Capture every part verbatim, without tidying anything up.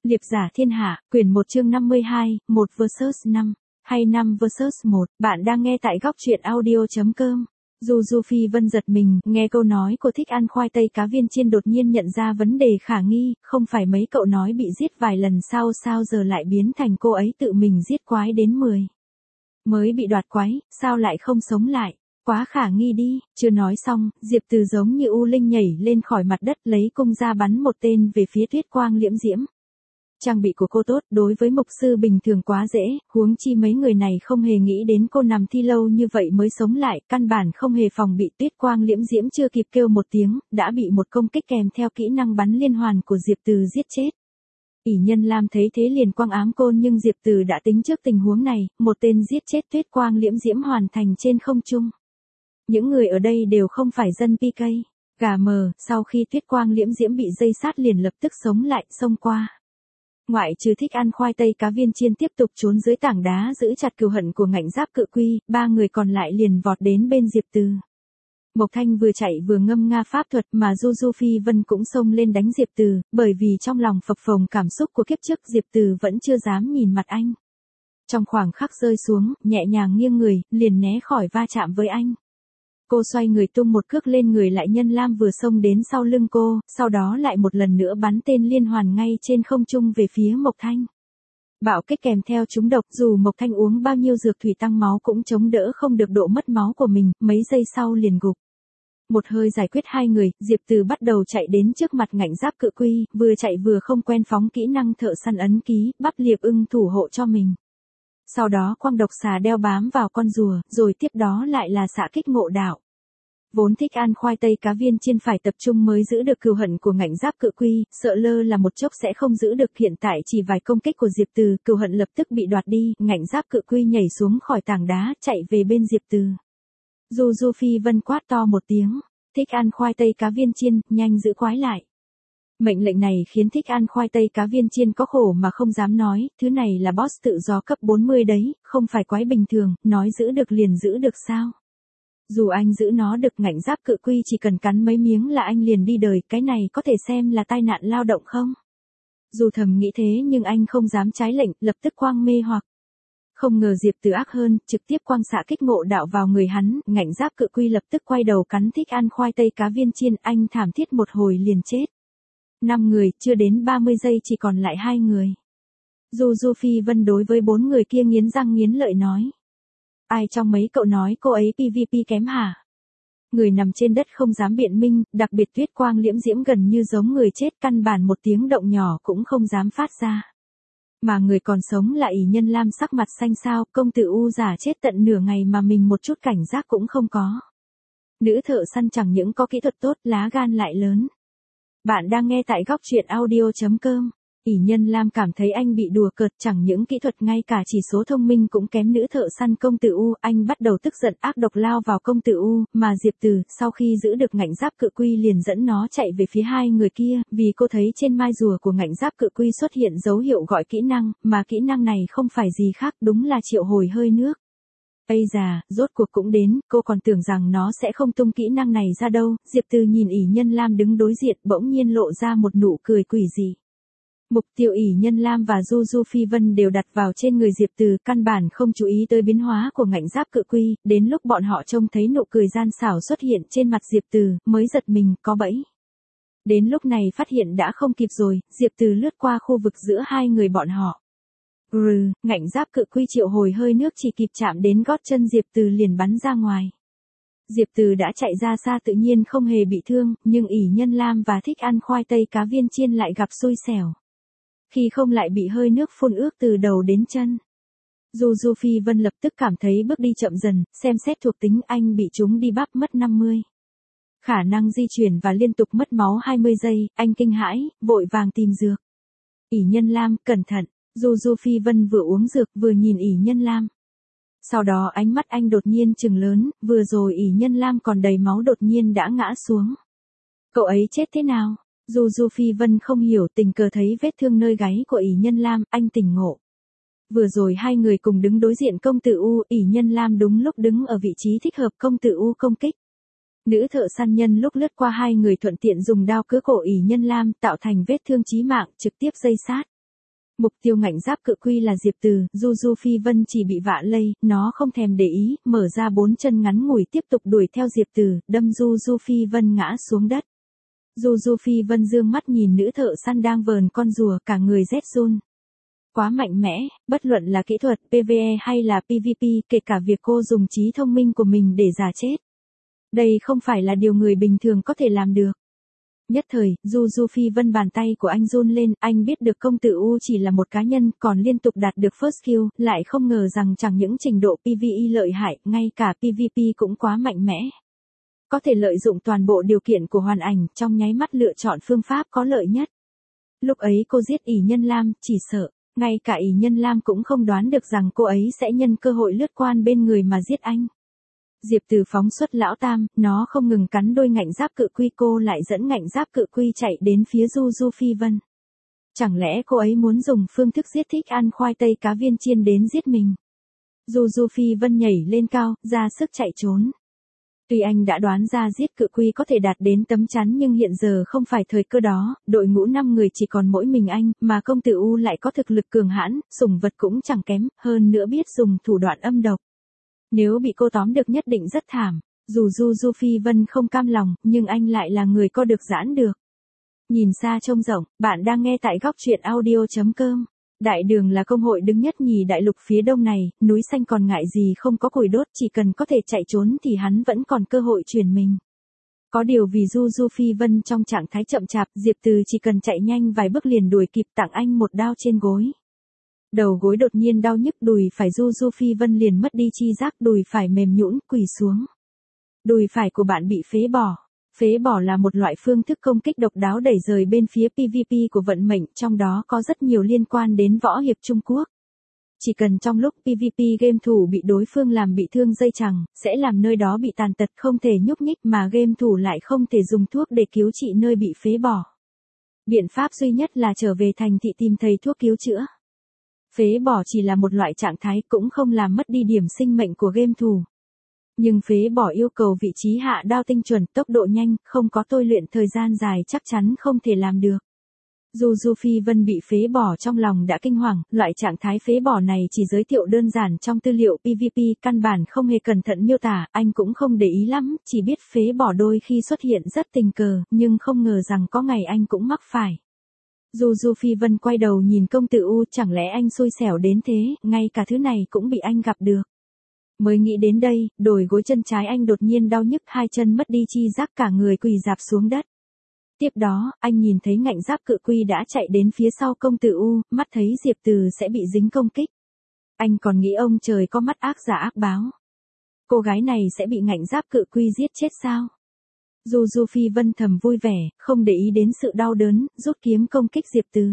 Liệp giả thiên hạ, quyển một chương năm mươi hai, một versus năm, hay năm versus một, bạn đang nghe tại góc truyện audio.com. Du Du Phi Vân giật mình, nghe câu nói của thích ăn khoai tây cá viên chiên đột nhiên nhận ra vấn đề khả nghi, không phải mấy cậu nói bị giết vài lần sau sao giờ lại biến thành cô ấy tự mình giết quái đến mười. Mới bị đoạt quái, sao lại không sống lại? Quá khả nghi đi, chưa nói xong, Diệp Từ giống như u linh nhảy lên khỏi mặt đất lấy cung ra bắn một tên về phía Tuyết Quang Liễm Diễm. Trang bị của cô tốt, đối với mục sư bình thường quá dễ, huống chi mấy người này không hề nghĩ đến cô nằm thi lâu như vậy mới sống lại, căn bản không hề phòng bị. Tuyết Quang Liễm Diễm chưa kịp kêu một tiếng, đã bị một công kích kèm theo kỹ năng bắn liên hoàn của Diệp Từ giết chết. ỷ Nhân Lam thấy thế liền quăng ám côn nhưng Diệp Từ đã tính trước tình huống này, một tên giết chết Tuyết Quang Liễm Diễm hoàn thành trên không trung. Những người ở đây đều không phải dân pê ca. Gà mờ, sau khi Tuyết Quang Liễm Diễm bị dây sát liền lập tức sống lại, xông qua. Ngoại trừ thích ăn khoai tây cá viên chiên tiếp tục trốn dưới tảng đá giữ chặt cừu hận của ngạnh giáp cự quy, ba người còn lại liền vọt đến bên Diệp Từ. Mộc Thanh vừa chạy vừa ngâm nga pháp thuật mà Du Du Phi Vân cũng xông lên đánh Diệp Từ, bởi vì trong lòng phập phồng cảm xúc của kiếp trước Diệp Từ vẫn chưa dám nhìn mặt anh. Trong khoảng khắc rơi xuống, nhẹ nhàng nghiêng người, liền né khỏi va chạm với anh. Cô xoay người tung một cước lên người lại Nhân Lam vừa xông đến sau lưng cô, sau đó lại một lần nữa bắn tên liên hoàn ngay trên không trung về phía Mộc Thanh. Bạo kích kèm theo trúng độc, dù Mộc Thanh uống bao nhiêu dược thủy tăng máu cũng chống đỡ không được độ mất máu của mình, mấy giây sau liền gục. Một hơi giải quyết hai người, Diệp Từ bắt đầu chạy đến trước mặt ngạnh giáp cự quy, vừa chạy vừa không quen phóng kỹ năng thợ săn ấn ký, bắp liệp ưng thủ hộ cho mình. Sau đó quang độc xà đeo bám vào con rùa, rồi tiếp đó lại là xạ kích ngộ đạo. Vốn thích ăn khoai tây cá viên chiên phải tập trung mới giữ được cừu hận của ngạnh giáp cự quy, sợ lơ là một chốc sẽ không giữ được, hiện tại chỉ vài công kích của Diệp Từ, cừu hận lập tức bị đoạt đi, ngạnh giáp cự quy nhảy xuống khỏi tảng đá, chạy về bên Diệp Từ. Du Du Phi Vân quát to một tiếng, thích ăn khoai tây cá viên chiên, nhanh giữ quái lại. Mệnh lệnh này khiến thích ăn khoai tây cá viên chiên có khổ mà không dám nói, thứ này là boss tự do cấp bốn mươi đấy, không phải quái bình thường, nói giữ được liền giữ được sao. Dù anh giữ nó được, ngạnh giáp cự quy chỉ cần cắn mấy miếng là anh liền đi đời, cái này có thể xem là tai nạn lao động không? Dù thầm nghĩ thế nhưng anh không dám trái lệnh, lập tức quang mê hoặc. Không ngờ Diệp Từ ác hơn, trực tiếp quang xạ kích ngộ đạo vào người hắn, ngạnh giáp cự quy lập tức quay đầu cắn thích ăn khoai tây cá viên chiên, anh thảm thiết một hồi liền chết. Năm người, chưa đến ba mươi giây chỉ còn lại hai người. Du Du Phi Vân đối với bốn người kia nghiến răng nghiến lợi nói. Ai trong mấy cậu nói cô ấy pê vê pê kém hả? Người nằm trên đất không dám biện minh, đặc biệt Tuyết Quang Liễm Diễm gần như giống người chết, căn bản một tiếng động nhỏ cũng không dám phát ra. Mà người còn sống là ỷ Nhân Lam sắc mặt xanh xao, công tử U giả chết tận nửa ngày mà mình một chút cảnh giác cũng không có. Nữ thợ săn chẳng những có kỹ thuật tốt, lá gan lại lớn. Bạn đang nghe tại góc truyện audio.com. ỷ Nhân Lam cảm thấy anh bị đùa cợt, chẳng những kỹ thuật ngay cả chỉ số thông minh cũng kém nữ thợ săn công tử U, anh bắt đầu tức giận ác độc lao vào công tử U, mà Diệp Từ, sau khi giữ được ngạnh giáp cự quy liền dẫn nó chạy về phía hai người kia, vì cô thấy trên mai rùa của ngạnh giáp cự quy xuất hiện dấu hiệu gọi kỹ năng, mà kỹ năng này không phải gì khác, đúng là triệu hồi hơi nước. Ây già, rốt cuộc cũng đến, cô còn tưởng rằng nó sẽ không tung kỹ năng này ra đâu. Diệp Từ nhìn ỷ Nhân Lam đứng đối diện, bỗng nhiên lộ ra một nụ cười quỷ dị. Mục tiêu ỷ Nhân Lam và Du Du Phi Vân đều đặt vào trên người Diệp Từ, căn bản không chú ý tới biến hóa của ngạnh giáp cự quy, đến lúc bọn họ trông thấy nụ cười gian xảo xuất hiện trên mặt Diệp Từ, mới giật mình, có bẫy. Đến lúc này phát hiện đã không kịp rồi, Diệp Từ lướt qua khu vực giữa hai người bọn họ. Rừ, ngạnh giáp cự quy triệu hồi hơi nước chỉ kịp chạm đến gót chân Diệp Từ liền bắn ra ngoài. Diệp Từ đã chạy ra xa tự nhiên không hề bị thương, nhưng ỷ Nhân Lam và thích ăn khoai tây cá viên chiên lại gặp xui xẻo. Khi không lại bị hơi nước phun ướt từ đầu đến chân. Du Du Phi Vân lập tức cảm thấy bước đi chậm dần, xem xét thuộc tính anh bị trúng đi bắp mất năm mươi. Khả năng di chuyển và liên tục mất máu hai mươi giây, anh kinh hãi, vội vàng tìm dược. ỷ Nhân Lam, cẩn thận. Du Du Phi Vân vừa uống dược vừa nhìn ỷ Nhân Lam. Sau đó ánh mắt anh đột nhiên trừng lớn, vừa rồi ỷ Nhân Lam còn đầy máu đột nhiên đã ngã xuống. Cậu ấy chết thế nào? Du Du Phi Vân không hiểu, tình cờ thấy vết thương nơi gáy của ỷ Nhân Lam, anh tỉnh ngộ. Vừa rồi hai người cùng đứng đối diện công tử U, ỷ Nhân Lam đúng lúc đứng ở vị trí thích hợp, công tử U công kích. Nữ thợ săn nhân lúc lướt qua hai người thuận tiện dùng đao cứa cổ ỷ Nhân Lam, tạo thành vết thương chí mạng, trực tiếp dây sát. Mục tiêu ngạnh giáp cự quy là Diệp Từ, Du Du Phi Vân chỉ bị vạ lây, nó không thèm để ý, mở ra bốn chân ngắn ngủi tiếp tục đuổi theo Diệp Từ, đâm Du Du Phi Vân ngã xuống đất. Du Du Phi Vân dương mắt nhìn nữ thợ săn đang vờn con rùa, cả người rét run. Quá mạnh mẽ, bất luận là kỹ thuật, pê vê e hay là pê vê pê, kể cả việc cô dùng trí thông minh của mình để giả chết. Đây không phải là điều người bình thường có thể làm được. Nhất thời, Du Du Phi Vân bàn tay của anh run lên, anh biết được công tử U chỉ là một cá nhân, còn liên tục đạt được first kill, lại không ngờ rằng chẳng những trình độ pê vê e lợi hại, ngay cả pê vê pê cũng quá mạnh mẽ. Có thể lợi dụng toàn bộ điều kiện của hoàn ảnh, trong nháy mắt lựa chọn phương pháp có lợi nhất. Lúc ấy cô giết ỷ nhân Lam, chỉ sợ, ngay cả ỷ nhân Lam cũng không đoán được rằng cô ấy sẽ nhân cơ hội lướt quan bên người mà giết anh. Diệp Từ phóng xuất lão tam, nó không ngừng cắn đôi ngạnh giáp cự quy, cô lại dẫn ngạnh giáp cự quy chạy đến phía Du Du Phi Vân. Chẳng lẽ cô ấy muốn dùng phương thức giết thích ăn khoai tây cá viên chiên đến giết mình? Du Du Phi Vân nhảy lên cao, ra sức chạy trốn. Tuy anh đã đoán ra giết cự quy có thể đạt đến tấm chắn nhưng hiện giờ không phải thời cơ đó, đội ngũ năm người chỉ còn mỗi mình anh, mà công tử U lại có thực lực cường hãn, sủng vật cũng chẳng kém, hơn nữa biết dùng thủ đoạn âm độc. Nếu bị cô tóm được nhất định rất thảm, dù Du Du Phi Vân không cam lòng, nhưng anh lại là người co được giãn được. Nhìn xa trông rộng, bạn đang nghe tại góc truyện audio chấm com. Đại đường là công hội đứng nhất nhì đại lục phía đông này, núi xanh còn ngại gì không có củi đốt, chỉ cần có thể chạy trốn thì hắn vẫn còn cơ hội chuyển mình. Có điều vì Du Du Phi Vân trong trạng thái chậm chạp, Diệp Từ chỉ cần chạy nhanh vài bước liền đuổi kịp, tặng anh một đao trên gối. Đầu gối đột nhiên đau nhức, đùi phải Du Du Phi Vân liền mất đi chi giác, đùi phải mềm nhũn, quỳ xuống. Đùi phải của bạn bị phế bỏ. Phế bỏ là một loại phương thức công kích độc đáo đẩy rời bên phía pê vê pê của vận mệnh, trong đó có rất nhiều liên quan đến võ hiệp Trung Quốc. Chỉ cần trong lúc pê vê pê game thủ bị đối phương làm bị thương dây chằng, sẽ làm nơi đó bị tàn tật không thể nhúc nhích, mà game thủ lại không thể dùng thuốc để cứu trị nơi bị phế bỏ. Biện pháp duy nhất là trở về thành thị tìm thầy thuốc cứu chữa. Phế bỏ chỉ là một loại trạng thái, cũng không làm mất đi điểm sinh mệnh của game thủ. Nhưng phế bỏ yêu cầu vị trí hạ đao tinh chuẩn, tốc độ nhanh, không có tôi luyện thời gian dài chắc chắn không thể làm được. Du Du Phi Vân bị phế bỏ trong lòng đã kinh hoàng, loại trạng thái phế bỏ này chỉ giới thiệu đơn giản trong tư liệu pê vê pê, căn bản không hề cẩn thận miêu tả, anh cũng không để ý lắm, chỉ biết phế bỏ đôi khi xuất hiện rất tình cờ, nhưng không ngờ rằng có ngày anh cũng mắc phải. Du Du Phi Vân quay đầu nhìn công tử U, chẳng lẽ anh xui xẻo đến thế, ngay cả thứ này cũng bị anh gặp được. Mới nghĩ đến đây, đồi gối chân trái anh đột nhiên đau nhức, hai chân mất đi chi giác, cả người quỳ rạp xuống đất. Tiếp đó, anh nhìn thấy ngạnh giáp cự quy đã chạy đến phía sau công tử U, mắt thấy Diệp Từ sẽ bị dính công kích. Anh còn nghĩ ông trời có mắt ác giả ác báo. Cô gái này sẽ bị ngạnh giáp cự quy giết chết sao? Du Du Phi Vân thầm vui vẻ, không để ý đến sự đau đớn, rút kiếm công kích Diệp Từ.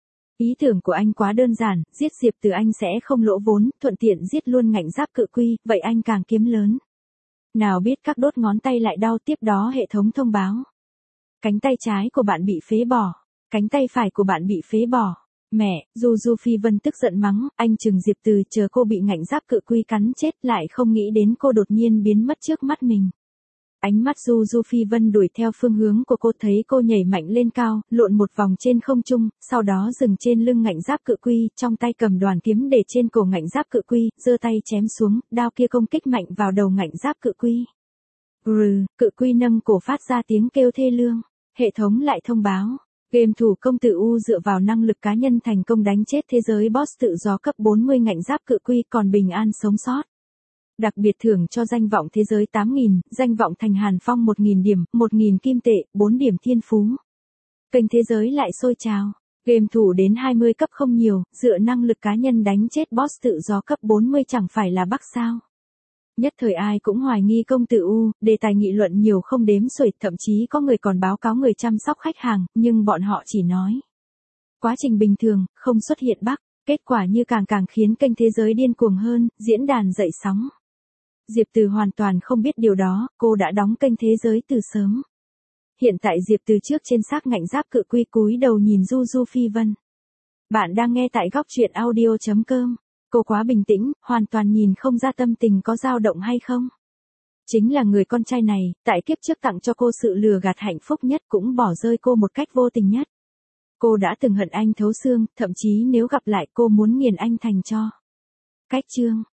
Ý tưởng của anh quá đơn giản, giết Diệp Từ anh sẽ không lỗ vốn, thuận tiện giết luôn ngạnh giáp cự quy, vậy anh càng kiếm lớn. Nào biết các đốt ngón tay lại đau, tiếp đó hệ thống thông báo. Cánh tay trái của bạn bị phế bỏ, cánh tay phải của bạn bị phế bỏ. Mẹ, Du Du Phi Vân tức giận mắng, anh chừng Diệp Từ chờ cô bị ngạnh giáp cự quy cắn chết, lại không nghĩ đến cô đột nhiên biến mất trước mắt mình. Ánh mắt Du Du Phi Vân đuổi theo phương hướng của cô, thấy cô nhảy mạnh lên cao, lộn một vòng trên không trung, sau đó dừng trên lưng ngạnh giáp cự quy, trong tay cầm đoàn kiếm để trên cổ ngạnh giáp cự quy, giơ tay chém xuống, đao kia công kích mạnh vào đầu ngạnh giáp cự quy. Rừ, cự quy nâng cổ phát ra tiếng kêu thê lương. Hệ thống lại thông báo, game thủ công tử U dựa vào năng lực cá nhân thành công đánh chết thế giới boss tự do cấp bốn mươi ngạnh giáp cự quy, còn bình an sống sót. Đặc biệt thưởng cho danh vọng thế giới tám nghìn, danh vọng thành Hàn Phong một nghìn điểm, một nghìn kim tệ, bốn điểm thiên phú. Kênh thế giới lại sôi trào. Game thủ đến hai mươi cấp không nhiều, dựa năng lực cá nhân đánh chết boss tự do cấp bốn mươi chẳng phải là bắc sao. Nhất thời ai cũng hoài nghi công tử U, đề tài nghị luận nhiều không đếm xuể, thậm chí có người còn báo cáo người chăm sóc khách hàng, nhưng bọn họ chỉ nói. Quá trình bình thường, không xuất hiện bug, kết quả như càng càng khiến kênh thế giới điên cuồng hơn, diễn đàn dậy sóng. Diệp Từ hoàn toàn không biết điều đó, cô đã đóng kênh thế giới từ sớm. Hiện tại Diệp Từ trước trên xác ngạnh giáp cự quy cúi đầu nhìn Du Du Phi Vân. Bạn đang nghe tại góc truyện audio chấm com. Cô quá bình tĩnh, hoàn toàn nhìn không ra tâm tình có dao động hay không. Chính là người con trai này, tại kiếp trước tặng cho cô sự lừa gạt hạnh phúc nhất, cũng bỏ rơi cô một cách vô tình nhất. Cô đã từng hận anh thấu xương, thậm chí nếu gặp lại cô muốn nghiền anh thành tro. Cách chương